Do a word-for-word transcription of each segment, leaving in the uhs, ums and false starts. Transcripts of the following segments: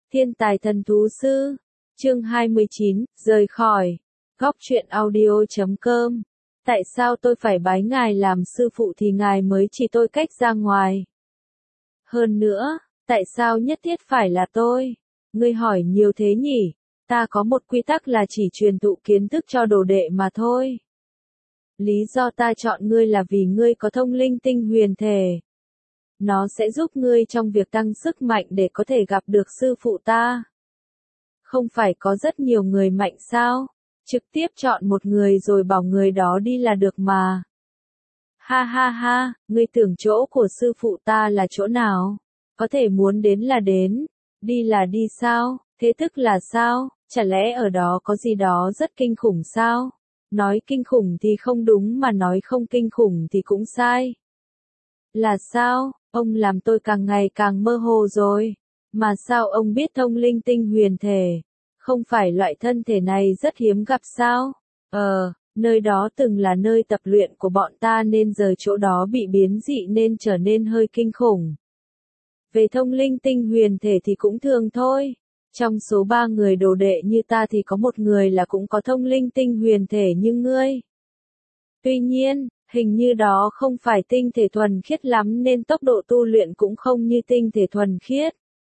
Thiên tài thần thú sư, chương hai mươi chín, rời khỏi, góc truyện audio chấm com. Tại sao tôi phải bái ngài làm sư phụ thì ngài mới chỉ tôi cách ra ngoài? Hơn nữa, tại sao nhất thiết phải là tôi? Ngươi hỏi nhiều thế nhỉ? Ta có một quy tắc là chỉ truyền thụ kiến thức cho đồ đệ mà thôi. Lý do ta chọn ngươi là vì ngươi có thông linh tinh huyền thể. Nó sẽ giúp ngươi trong việc tăng sức mạnh để có thể gặp được sư phụ ta. Không phải có rất nhiều người mạnh sao? Trực tiếp chọn một người rồi bảo người đó đi là được mà. Ha ha ha, ngươi tưởng chỗ của sư phụ ta là chỗ nào? Có thể muốn đến là đến, đi là đi sao? Thế tức là sao? Chả lẽ ở đó có gì đó rất kinh khủng sao? Nói kinh khủng thì không đúng mà nói không kinh khủng thì cũng sai. Là sao? Ông làm tôi càng ngày càng mơ hồ rồi. Mà sao ông biết thông linh tinh huyền thể? Không phải loại thân thể này rất hiếm gặp sao? Ờ, nơi đó từng là nơi tập luyện của bọn ta nên giờ chỗ đó bị biến dị nên trở nên hơi kinh khủng. Về thông linh tinh huyền thể thì cũng thường thôi. Trong số ba người đồ đệ như ta thì có một người là cũng có thông linh tinh huyền thể như ngươi. Tuy nhiên, hình như đó không phải tinh thể thuần khiết lắm nên tốc độ tu luyện cũng không như tinh thể thuần khiết.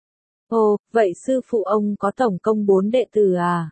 Ồ, vậy sư phụ ông có tổng cộng bốn đệ tử à?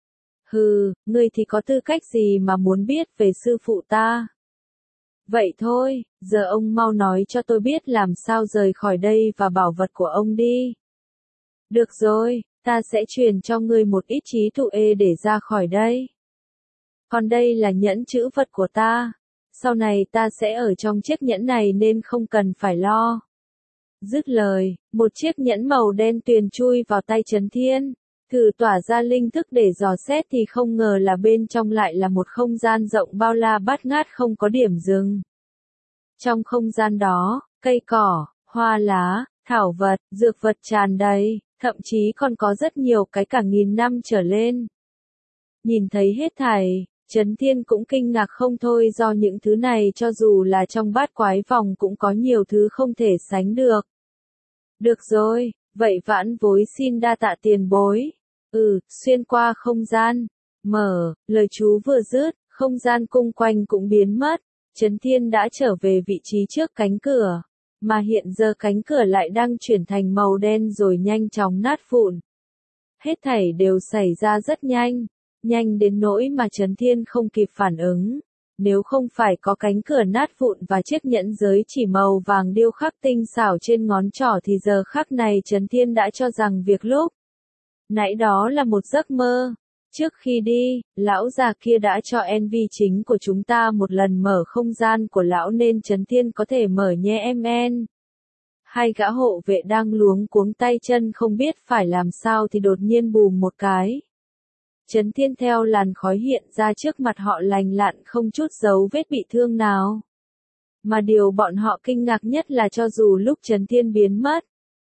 Hừ, ngươi thì có tư cách gì mà muốn biết về sư phụ ta? Vậy thôi, giờ ông mau nói cho tôi biết làm sao rời khỏi đây và bảo vật của ông đi. Được rồi, ta sẽ truyền cho ngươi một ít trí tuệ e để ra khỏi đây. Còn đây là nhẫn chữ vật của ta. Sau này ta sẽ ở trong chiếc nhẫn này nên không cần phải lo. Dứt lời, một chiếc nhẫn màu đen tuyền chui vào tay Chấn Thiên. Thử tỏa ra linh thức để dò xét thì không ngờ là bên trong lại là một không gian rộng bao la bát ngát không có điểm dừng. Trong không gian đó, cây cỏ, hoa lá, thảo vật, dược vật tràn đầy, thậm chí còn có rất nhiều cái cả nghìn năm trở lên. Nhìn thấy hết thảy, Chấn Thiên cũng kinh ngạc không thôi do những thứ này cho dù là trong bát quái vòng cũng có nhiều thứ không thể sánh được. Được rồi, vậy vãn vối xin đa tạ tiền bối. Ừ, xuyên qua không gian. Mở, lời chú vừa dứt, không gian cung quanh cũng biến mất. Chấn Thiên đã trở về vị trí trước cánh cửa. Mà hiện giờ cánh cửa lại đang chuyển thành màu đen rồi nhanh chóng nát vụn. Hết thảy đều xảy ra rất nhanh. Nhanh đến nỗi mà Chấn Thiên không kịp phản ứng. Nếu không phải có cánh cửa nát vụn và chiếc nhẫn giới chỉ màu vàng điêu khắc tinh xảo trên ngón trỏ thì giờ khắc này Chấn Thiên đã cho rằng việc lúc nãy đó là một giấc mơ. Trước khi đi, lão già kia đã cho en vê chính của chúng ta một lần mở không gian của lão nên Chấn Thiên có thể mở nhé em en. Hai gã hộ vệ đang luống cuống tay chân không biết phải làm sao thì đột nhiên bùm một cái. Chấn Thiên theo làn khói hiện ra trước mặt họ lành lặn không chút dấu vết bị thương nào. Mà điều bọn họ kinh ngạc nhất là cho dù lúc Chấn Thiên biến mất,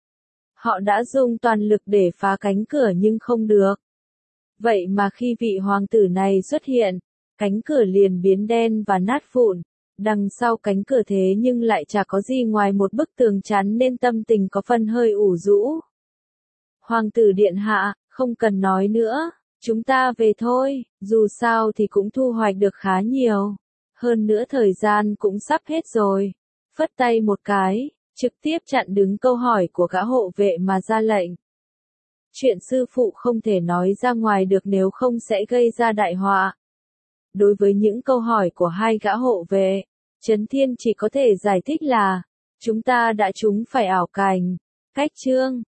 họ đã dùng toàn lực để phá cánh cửa nhưng không được. Vậy mà khi vị hoàng tử này xuất hiện, cánh cửa liền biến đen và nát vụn. Đằng sau cánh cửa thế nhưng lại chả có gì ngoài một bức tường chắn nên tâm tình có phần hơi ủ rũ. Hoàng tử điện hạ, không cần nói nữa. Chúng ta về thôi, dù sao thì cũng thu hoạch được khá nhiều. Hơn nữa thời gian cũng sắp hết rồi. Phất tay một cái, trực tiếp chặn đứng câu hỏi của gã hộ vệ mà ra lệnh. Chuyện sư phụ không thể nói ra ngoài được nếu không sẽ gây ra đại họa. Đối với những câu hỏi của hai gã hộ vệ, Chấn Thiên chỉ có thể giải thích là, chúng ta đã trúng phải ảo cảnh. Cách chương